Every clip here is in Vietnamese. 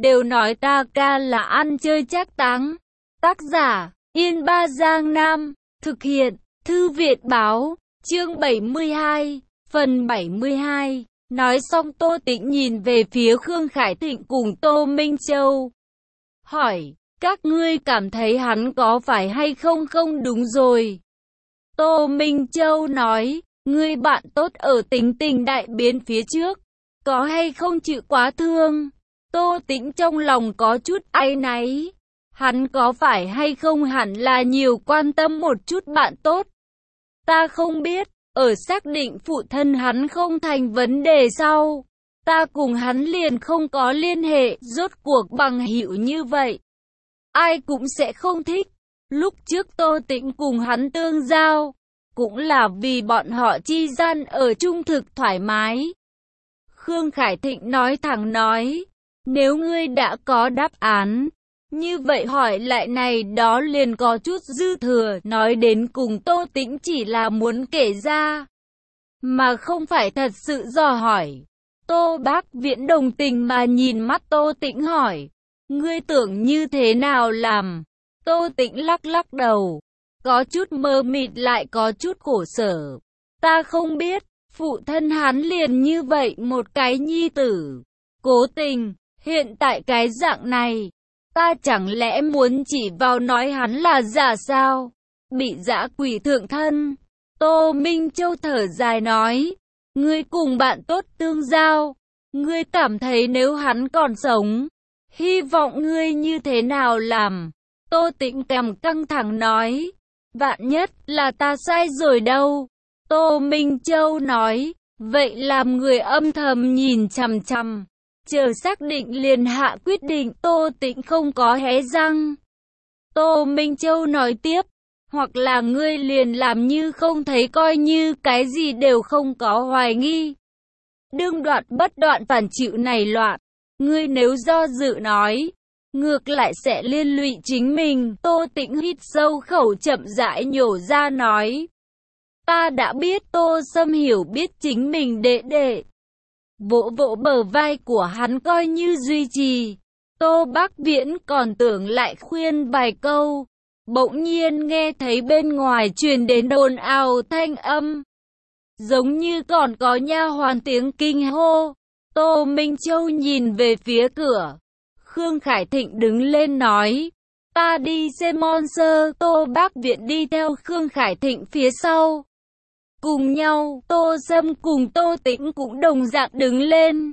đều nói ta ca là ăn chơi trác táng. Tác giả, Yên Ba Giang Nam, thực hiện, Thư viện báo, chương 72, phần 72. Nói xong Tô Tĩnh nhìn về phía Khương Khải Thịnh cùng Tô Minh Châu. Hỏi, các ngươi cảm thấy hắn có phải hay không? Không đúng rồi. Tô Minh Châu nói, ngươi bạn tốt ở Tính Tình đại biến phía trước, có hay không chịu quá thương? Tô Tĩnh trong lòng có chút áy náy. Hắn có phải hay không hẳn là nhiều quan tâm một chút bạn tốt. Ta không biết, ở xác định phụ thân hắn không thành vấn đề sau, ta cùng hắn liền không có liên hệ, rốt cuộc bằng hữu như vậy. Ai cũng sẽ không thích. Lúc trước Tô Tĩnh cùng hắn tương giao, cũng là vì bọn họ chi gian ở chung thực thoải mái. Khương Khải Thịnh nói thẳng nói, nếu ngươi đã có đáp án, như vậy hỏi lại này đó liền có chút dư thừa. Nói đến cùng Tô Tĩnh chỉ là muốn kể ra, mà không phải thật sự dò hỏi. Tô Bác Viễn đồng tình mà nhìn mắt Tô Tĩnh hỏi, ngươi tưởng như thế nào làm? Tô Tĩnh lắc lắc đầu, có chút mơ mịt lại có chút khổ sở. Ta không biết, phụ thân hắn liền như vậy một cái nhi tử, cố tình, hiện tại cái dạng này, ta chẳng lẽ muốn chỉ vào nói hắn là giả sao? Bị dã quỷ thượng thân. Tô Minh Châu thở dài nói, ngươi cùng bạn tốt tương giao, ngươi cảm thấy nếu hắn còn sống, hy vọng ngươi như thế nào làm? Tô Tĩnh cằm căng thẳng nói, vạn nhất là ta sai rồi đâu. Tô Minh Châu nói, vậy làm người âm thầm nhìn chằm chằm, chờ xác định liền hạ quyết định. Tô Tĩnh không có hé răng. Tô Minh Châu nói tiếp, hoặc là ngươi liền làm như không thấy, coi như cái gì đều không có, hoài nghi. Đương đoạn bất đoạn phản chịu này loạn, ngươi nếu do dự nói, ngược lại sẽ liên lụy chính mình. Tô Tĩnh hít sâu khẩu chậm rãi nhổ ra nói, ta đã biết. Tô Sâm hiểu biết chính mình đệ đệ, vỗ vỗ bờ vai của hắn coi như duy trì. Tô Bác Viễn còn tưởng lại khuyên vài câu, bỗng nhiên nghe thấy bên ngoài truyền đến ồn ào thanh âm, giống như còn có nha hoàn tiếng kinh hô. Tô Minh Châu nhìn về phía cửa. Khương Khải Thịnh đứng lên nói, ta đi xem Monster. Tô Bác Viễn đi theo Khương Khải Thịnh phía sau. Cùng nhau, Tô Sâm cùng Tô Tĩnh cũng đồng dạng đứng lên.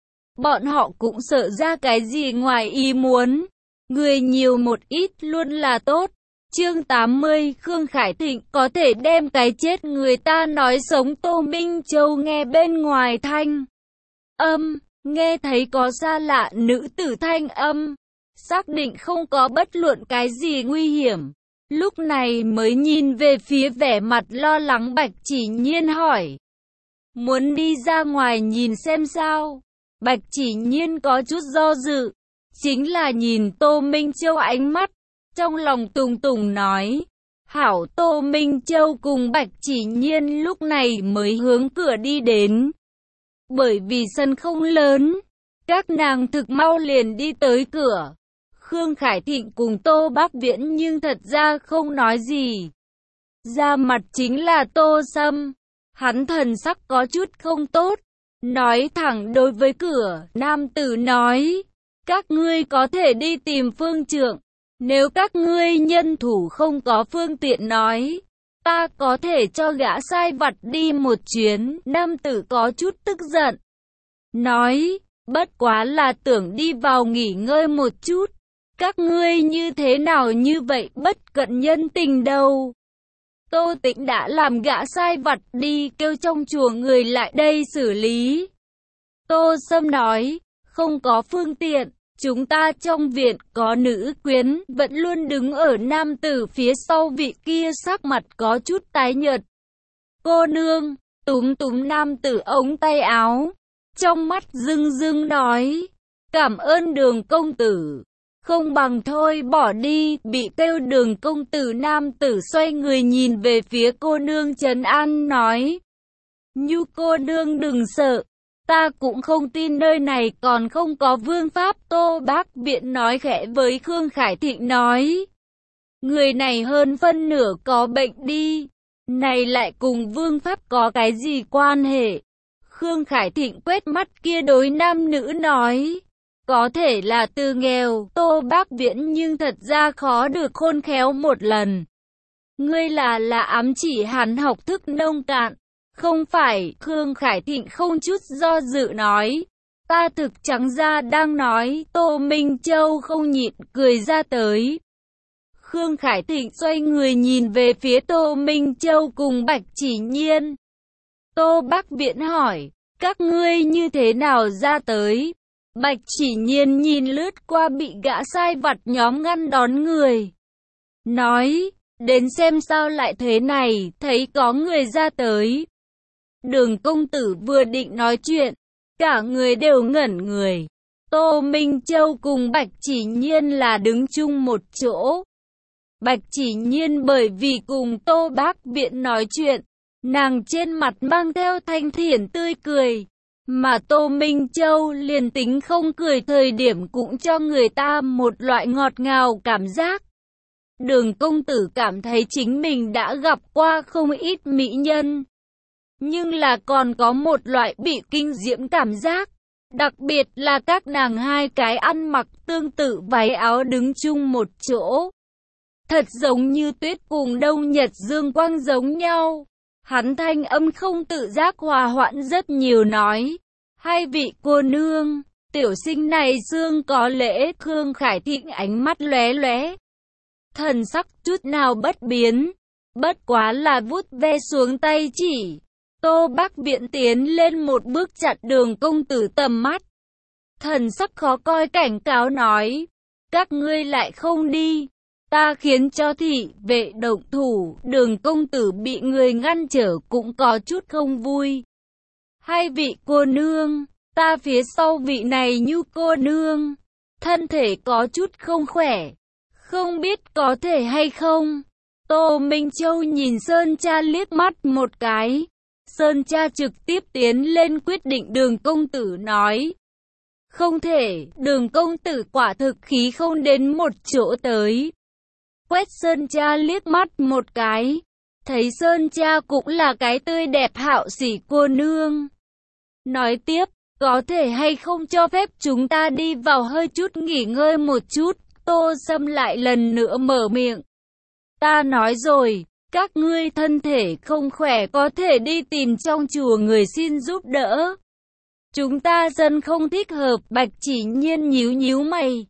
Bọn họ cũng sợ ra cái gì ngoài ý muốn. Người nhiều một ít luôn là tốt. Chương 80, Khương Khải Thịnh có thể đem cái chết người ta nói sống. Tô Minh Châu nghe bên ngoài thanh âm, nghe thấy có xa lạ nữ tử thanh âm, xác định không có bất luận cái gì nguy hiểm. Lúc này mới nhìn về phía vẻ mặt lo lắng Bạch Chỉ Nhiên hỏi, muốn đi ra ngoài nhìn xem sao? Bạch Chỉ Nhiên có chút do dự, chính là nhìn Tô Minh Châu ánh mắt, trong lòng tùng tùng nói, hảo. Tô Minh Châu cùng Bạch Chỉ Nhiên lúc này mới hướng cửa đi đến. Bởi vì sân không lớn, các nàng thực mau liền đi tới cửa. Khương Khải Thịnh cùng Tô Bác Viễn nhưng thật ra không nói gì. Ra mặt chính là Tô Sâm. Hắn thần sắc có chút không tốt, nói thẳng đối với cửa nam tử nói, các ngươi có thể đi tìm phương trượng. Nếu các ngươi nhân thủ không có phương tiện nói, ta có thể cho gã sai vặt đi một chuyến. Nam tử có chút tức giận, nói, bất quá là tưởng đi vào nghỉ ngơi một chút. Các ngươi như thế nào như vậy bất cận nhân tình đâu. Tô Tĩnh đã làm gã sai vặt đi kêu trong chùa người lại đây xử lý. Tô Sâm nói, không có phương tiện, chúng ta trong viện có nữ quyến, vẫn luôn đứng ở nam tử phía sau. Vị kia sắc mặt có chút tái nhợt. Cô nương, túm túm nam tử ống tay áo, trong mắt rưng rưng nói, cảm ơn Đường công tử. Không bằng thôi bỏ đi. Bị kêu Đường công tử nam tử xoay người nhìn về phía cô nương trấn an nói, Nhu cô nương đừng sợ, Ta cũng không tin nơi này còn không có vương pháp. Tô Bác Viễn nói khẽ với Khương Khải Thịnh nói. Người này hơn phân nửa có bệnh đi. Này lại cùng vương pháp có cái gì quan hệ? Khương Khải Thịnh quét mắt kia đối nam nữ nói. Có thể là từ nghèo, Tô Bác Viễn, nhưng thật ra khó được khôn khéo một lần. Ngươi là ám chỉ hắn học thức nông cạn. Không phải, Khương Khải Thịnh không chút do dự nói. Ta thực trắng ra đang nói. Tô Minh Châu không nhịn cười ra tới. Khương Khải Thịnh xoay người nhìn về phía Tô Minh Châu cùng Bạch Chỉ Nhiên. Tô Bác Viễn hỏi, các ngươi như thế nào ra tới? Bạch Chỉ Nhiên nhìn lướt qua bị gã sai vặt nhóm ngăn đón người. Nói, đến xem sao lại thế này, thấy có người ra tới. Đường công tử vừa định nói chuyện, cả người đều ngẩn người. Tô Minh Châu cùng Bạch Chỉ Nhiên là đứng chung một chỗ. Bạch Chỉ Nhiên bởi vì cùng Tô Bác Viễn nói chuyện, nàng trên mặt mang theo thanh thiện tươi cười. Mà Tô Minh Châu liền tính không cười thời điểm cũng cho người ta một loại ngọt ngào cảm giác. Đường công tử cảm thấy chính mình đã gặp qua không ít mỹ nhân. Nhưng là còn có một loại bị kinh diễm cảm giác. Đặc biệt là các nàng hai cái ăn mặc tương tự váy áo đứng chung một chỗ. Thật giống như tuyết cùng đông nhật dương quang giống nhau. Hắn thanh âm không tự giác hòa hoãn rất nhiều nói. Hai vị cô nương, tiểu sinh này xương có lễ. Khương Khải Thịnh ánh mắt lóe lóe. Thần sắc chút nào bất biến. Bất quá là vuốt ve xuống tay chỉ. Tô Bác Viễn tiến lên một bước chặn đường công tử tầm mắt. Thần sắc khó coi cảnh cáo nói. Các ngươi lại không đi. Ta khiến cho thị vệ động thủ. Đường công tử bị người ngăn trở cũng có chút không vui. Hai vị cô nương, ta phía sau vị này như cô nương. Thân thể có chút không khỏe. Không biết có thể hay không. Tô Minh Châu nhìn Sơn Cha liếc mắt một cái. Sơn Cha trực tiếp tiến lên quyết định. Đường công tử nói. Không thể, đường công tử quả thực khí không đến một chỗ tới. Quét Sơn Cha liếc mắt một cái. Thấy Sơn Cha cũng là cái tươi đẹp hạo sỉ cô nương. Nói tiếp, có thể hay không cho phép chúng ta đi vào hơi chút nghỉ ngơi một chút. Tô Sâm lại lần nữa mở miệng. Ta nói rồi, các ngươi thân thể không khỏe có thể đi tìm trong chùa người xin giúp đỡ. Chúng ta dân không thích hợp. Bạch Chỉ Nhiên nhíu nhíu mày.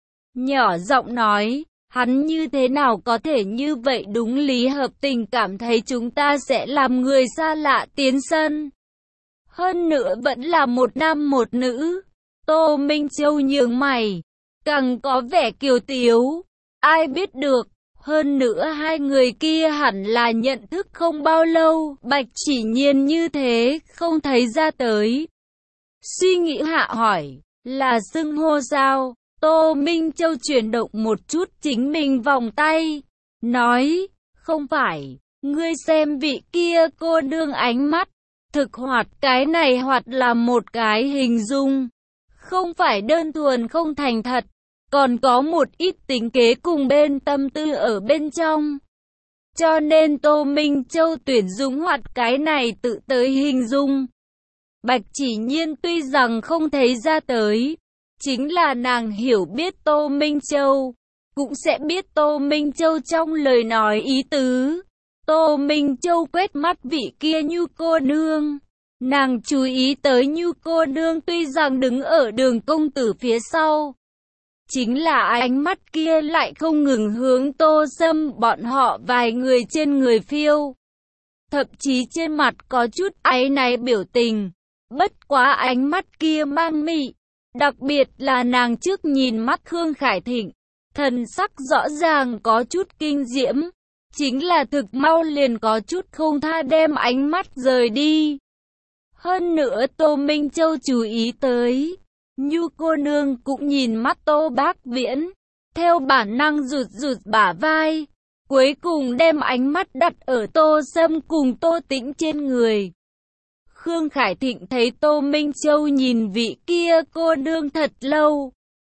Nhỏ giọng nói, hắn như thế nào có thể như vậy, đúng lý hợp tình cảm thấy chúng ta sẽ làm người xa lạ tiến sân. Hơn nữa vẫn là một nam một nữ. Tô Minh Châu nhướng mày, càng có vẻ kiều tiếu. Ai biết được, hơn nữa hai người kia hẳn là nhận thức không bao lâu. Bạch Chỉ Nhiên như thế, không thấy ra tới. Suy nghĩ hạ hỏi, là xưng hô sao? Tô Minh Châu chuyển động một chút chính mình vòng tay. Nói, không phải, ngươi xem vị kia cô nương ánh mắt. Thực hoạt, cái này hoạt là một cái hình dung. Không phải đơn thuần không thành thật. Còn có một ít tính kế cùng bên tâm tư ở bên trong. Cho nên Tô Minh Châu tuyển dùng hoạt cái này tự tới hình dung. Bạch Chỉ Nhiên tuy rằng không thấy ra tới. Chính là nàng hiểu biết Tô Minh Châu. Cũng sẽ biết Tô Minh Châu trong lời nói ý tứ. Tô Minh Châu quét mắt vị kia như cô nương. Nàng chú ý tới như cô nương tuy rằng đứng ở đường công tử phía sau. Chính là ánh mắt kia lại không ngừng hướng Tô Sâm bọn họ vài người trên người phiêu. Thậm chí trên mặt có chút áy náy biểu tình. Bất quá ánh mắt kia mang mị. Đặc biệt là nàng trước nhìn mắt Khương Khải Thịnh. Thần sắc rõ ràng có chút kinh diễm. Chính là thực mau liền có chút không tha đem ánh mắt rời đi. Hơn nữa Tô Minh Châu chú ý tới. Nhu cô nương cũng nhìn mắt Tô Bác Viễn. Theo bản năng rụt rụt bả vai. Cuối cùng đem ánh mắt đặt ở Tô Sâm cùng Tô Tĩnh trên người. Khương Khải Thịnh thấy Tô Minh Châu nhìn vị kia cô nương thật lâu.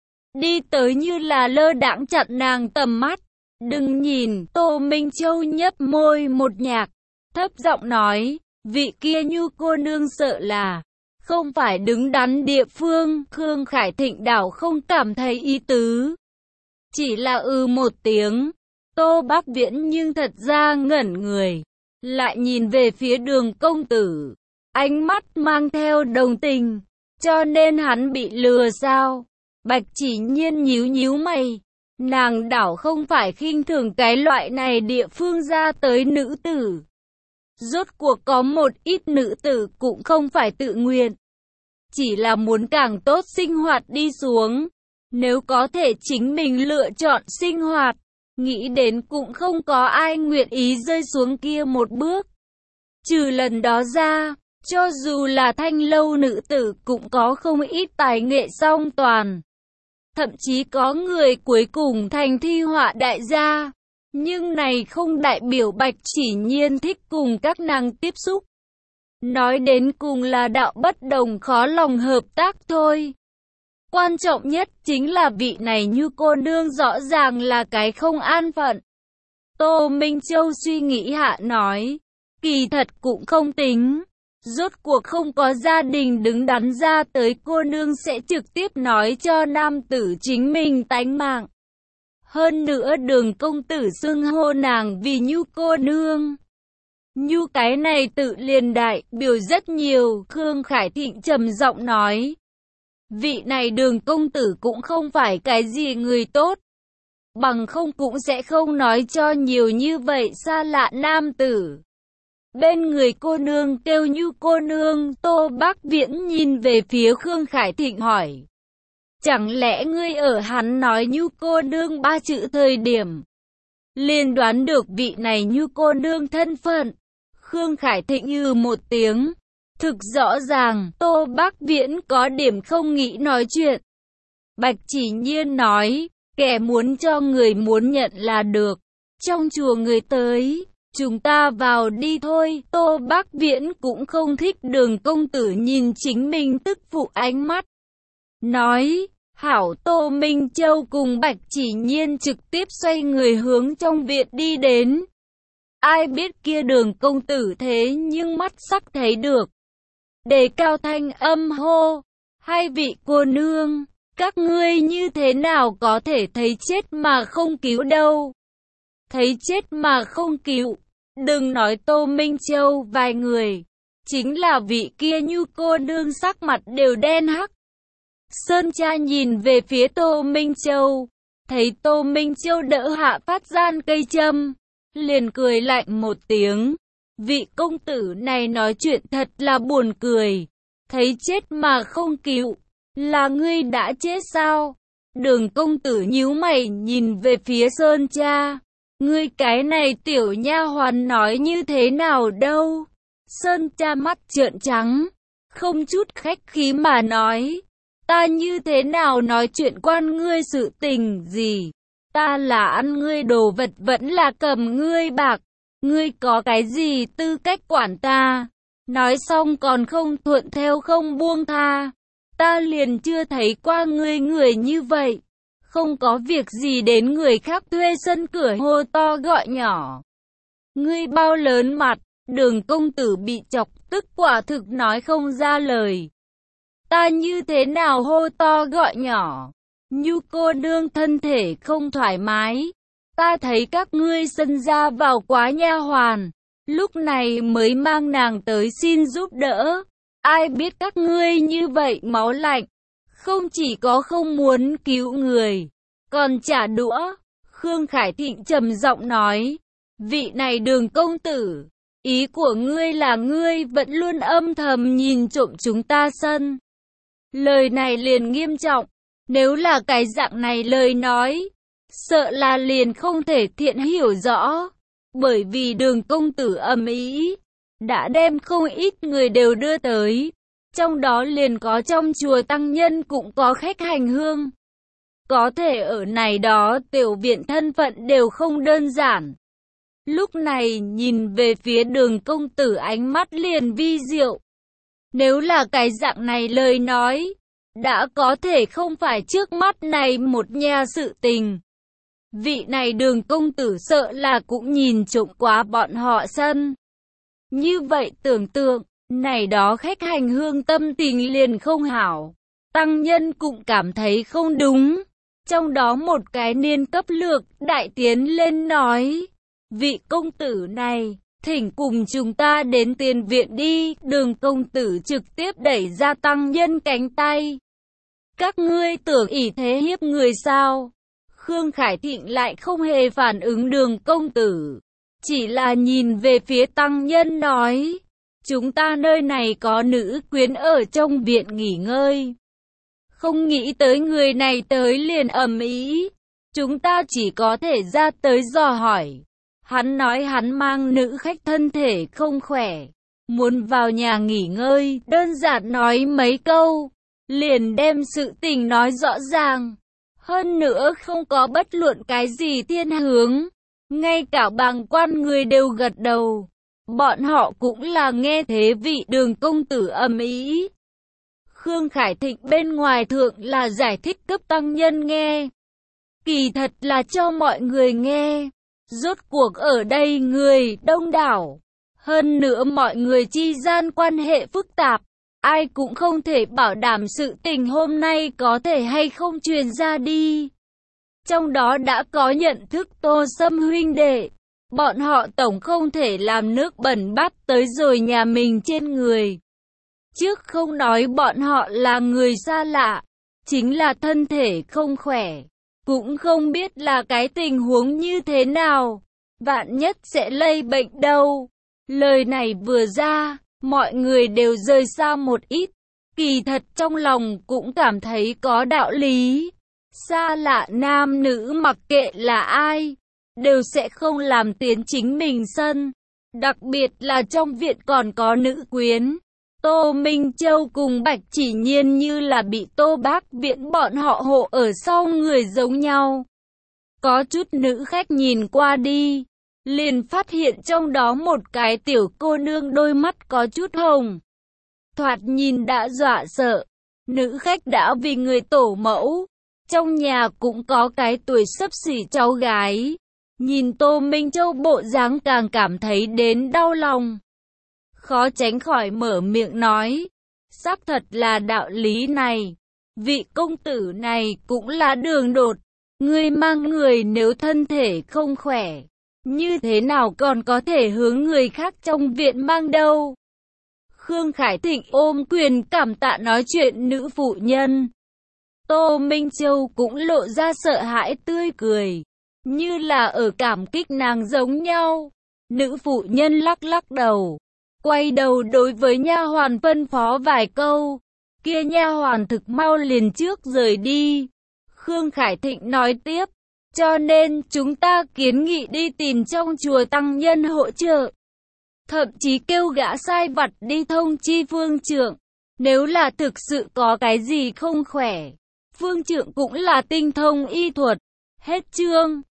Đi tới như là lơ đãng chặn nàng tầm mắt. Đừng nhìn, Tô Minh Châu nhấp môi một nhạc, thấp giọng nói, vị kia như cô nương sợ là không phải đứng đắn địa phương. Khương Khải Thịnh đảo không cảm thấy ý tứ, chỉ là một tiếng. Tô Bắc Viễn nhưng thật ra ngẩn người, lại nhìn về phía Đường công tử, ánh mắt mang theo đồng tình, cho nên hắn bị lừa sao? Bạch Chỉ Nhiên nhíu nhíu mày, nàng đảo không phải khinh thường cái loại này địa phương ra tới nữ tử. Rốt cuộc có một ít nữ tử cũng không phải tự nguyện, chỉ là muốn càng tốt sinh hoạt đi xuống. Nếu có thể chính mình lựa chọn sinh hoạt, nghĩ đến cũng không có ai nguyện ý rơi xuống kia một bước. Trừ lần đó ra, cho dù là thanh lâu nữ tử cũng có không ít tài nghệ song toàn. Thậm chí có người cuối cùng thành thi họa đại gia. Nhưng này không đại biểu Bạch Chỉ Nhiên thích cùng các nàng tiếp xúc. Nói đến cùng là đạo bất đồng khó lòng hợp tác thôi. Quan trọng nhất chính là vị này như cô nương rõ ràng là cái không an phận. Tô Minh Châu suy nghĩ hạ nói, kỳ thật cũng không tính. Rốt cuộc không có gia đình đứng đắn ra tới, cô nương sẽ trực tiếp nói cho nam tử chính mình tánh mạng. Hơn nữa Đường công tử xưng hô nàng vì Nhu cô nương. Nhu cái này tự liền đại biểu rất nhiều. Khương Khải Thịnh trầm giọng nói, vị này Đường công tử cũng không phải cái gì người tốt, bằng không cũng sẽ không nói cho nhiều như vậy xa lạ nam tử. Bên người cô nương kêu Nhu cô nương. Tô Bắc Viễn nhìn về phía Khương Khải Thịnh hỏi, chẳng lẽ ngươi ở hắn nói Nhu cô nương 3 chữ thời điểm liền đoán được vị này Nhu cô nương thân phận? Khương Khải Thịnh một tiếng, thực rõ ràng Tô Bắc Viễn có điểm không nghĩ nói chuyện. Bạch Chỉ Nhiên nói, kẻ muốn cho người muốn nhận là được. Trong chùa người tới, chúng ta vào đi thôi. Tô Bắc Viễn cũng không thích Đường công tử nhìn chính mình tức phụ ánh mắt. Nói, hảo. Tô Minh Châu cùng Bạch Chỉ Nhiên trực tiếp xoay người hướng trong viện đi đến. Ai biết kia Đường công tử thế nhưng mắt sắc thấy được. Đề cao thanh âm hô, hai vị cô nương, các ngươi như thế nào có thể thấy chết mà không cứu đâu? Thấy chết mà không cứu, đừng nói Tô Minh Châu vài người, chính là vị kia Nhu cô nương sắc mặt đều đen hắc. Sơn Cha nhìn về phía Tô Minh Châu, thấy Tô Minh Châu đỡ hạ phát gian cây châm, liền cười lạnh một tiếng. Vị công tử này nói chuyện thật là buồn cười. Thấy chết mà không cứu, là ngươi đã chết sao? Đường công tử nhíu mày nhìn về phía Sơn Cha. Ngươi cái này tiểu nha hoàn nói như thế nào đâu? Sơn Cha mắt trợn trắng, không chút khách khí mà nói. Ta như thế nào nói chuyện quan ngươi sự tình gì? Ta là ăn ngươi đồ vật vẫn là cầm ngươi bạc. Ngươi có cái gì tư cách quản ta? Nói xong còn không thuận theo không buông tha. Ta liền chưa thấy qua ngươi người như vậy. Không có việc gì đến người khác thuê sân cửa hô to gọi nhỏ. Ngươi bao lớn mặt? Đường công tử bị chọc tức quả thực nói không ra lời. Ta như thế nào hô to gọi nhỏ? Nhu cô nương thân thể không thoải mái. Ta thấy các ngươi sân ra vào quá nha hoàn, lúc này mới mang nàng tới xin giúp đỡ. Ai biết các ngươi như vậy máu lạnh, không chỉ có không muốn cứu người, còn trả đũa. Khương Khải Thịnh trầm giọng nói, vị này Đường công tử, ý của ngươi là ngươi vẫn luôn âm thầm nhìn trộm chúng ta sân. Lời này liền nghiêm trọng, nếu là cái dạng này lời nói, sợ là liền không thể thiện hiểu rõ. Bởi vì Đường công tử ầm ĩ, đã đem không ít người đều đưa tới. Trong đó liền có trong chùa tăng nhân cũng có khách hành hương. Có thể ở này đó tiểu viện thân phận đều không đơn giản. Lúc này nhìn về phía Đường công tử ánh mắt liền vi diệu. Nếu là cái dạng này lời nói, đã có thể không phải trước mắt này một nhà sự tình. Vị này Đường công tử sợ là cũng nhìn trộm quá bọn họ sân. Như vậy tưởng tượng, này đó khách hành hương tâm tình liền không hảo. Tăng nhân cũng cảm thấy không đúng. Trong đó một cái niên cấp lược đại tiến lên nói, vị công tử này, thỉnh cùng chúng ta đến tiền viện đi. Đường công tử trực tiếp đẩy ra tăng nhân cánh tay. Các ngươi tưởng ỷ thế hiếp người sao? Khương Khải Thịnh lại không hề phản ứng Đường công tử, chỉ là nhìn về phía tăng nhân nói, chúng ta nơi này có nữ quyến ở trong viện nghỉ ngơi. Không nghĩ tới người này tới liền ầm ĩ, chúng ta chỉ có thể ra tới dò hỏi. Hắn nói hắn mang nữ khách thân thể không khỏe, muốn vào nhà nghỉ ngơi, đơn giản nói mấy câu, liền đem sự tình nói rõ ràng. Hơn nữa không có bất luận cái gì thiên hướng, ngay cả bàng quan người đều gật đầu. Bọn họ cũng là nghe thế vị Đường công tử ầm ĩ. Khương Khải Thịnh bên ngoài thượng là giải thích cấp tăng nhân nghe, kỳ thật là cho mọi người nghe. Rốt cuộc ở đây người đông đảo, hơn nữa mọi người chi gian quan hệ phức tạp, ai cũng không thể bảo đảm sự tình hôm nay có thể hay không truyền ra đi. Trong đó đã có nhận thức Tô Sâm huynh đệ, bọn họ tổng không thể làm nước bẩn bắt tới rồi nhà mình trên người. Trước không nói bọn họ là người xa lạ, chính là thân thể không khỏe, cũng không biết là cái tình huống như thế nào, vạn nhất sẽ lây bệnh đâu. Lời này vừa ra, mọi người đều rời xa một ít, kỳ thật trong lòng cũng cảm thấy có đạo lý. Xa lạ nam nữ mặc kệ là ai, đều sẽ không làm tiến chính mình sân, đặc biệt là trong viện còn có nữ quyến. Tô Minh Châu cùng Bạch Chỉ Nhiên như là bị Tô Bác Viễn bọn họ hộ ở sau người giống nhau. Có chút nữ khách nhìn qua đi, liền phát hiện trong đó một cái tiểu cô nương đôi mắt có chút hồng. Thoạt nhìn đã dọa sợ, nữ khách đã vì người tổ mẫu, trong nhà cũng có cái tuổi xấp xỉ cháu gái. Nhìn Tô Minh Châu bộ dáng càng cảm thấy đến đau lòng. Khó tránh khỏi mở miệng nói, xác thật là đạo lý này. Vị công tử này cũng là đường đột, người mang người nếu thân thể không khỏe, như thế nào còn có thể hướng người khác trong viện mang đâu. Khương Khải Thịnh ôm quyền cảm tạ nói chuyện nữ phụ nhân. Tô Minh Châu cũng lộ ra sợ hãi tươi cười, như là ở cảm kích nàng giống nhau. Nữ phụ nhân lắc lắc đầu, quay đầu đối với nha hoàn phân phó vài câu, kia nha hoàn thực mau liền trước rời đi. Khương Khải Thịnh nói tiếp, cho nên chúng ta kiến nghị đi tìm trong chùa tăng nhân hỗ trợ, thậm chí kêu gã sai vặt đi thông chi phương trượng, nếu là thực sự có cái gì không khỏe. Phương trượng cũng là tinh thông y thuật. Hết chương.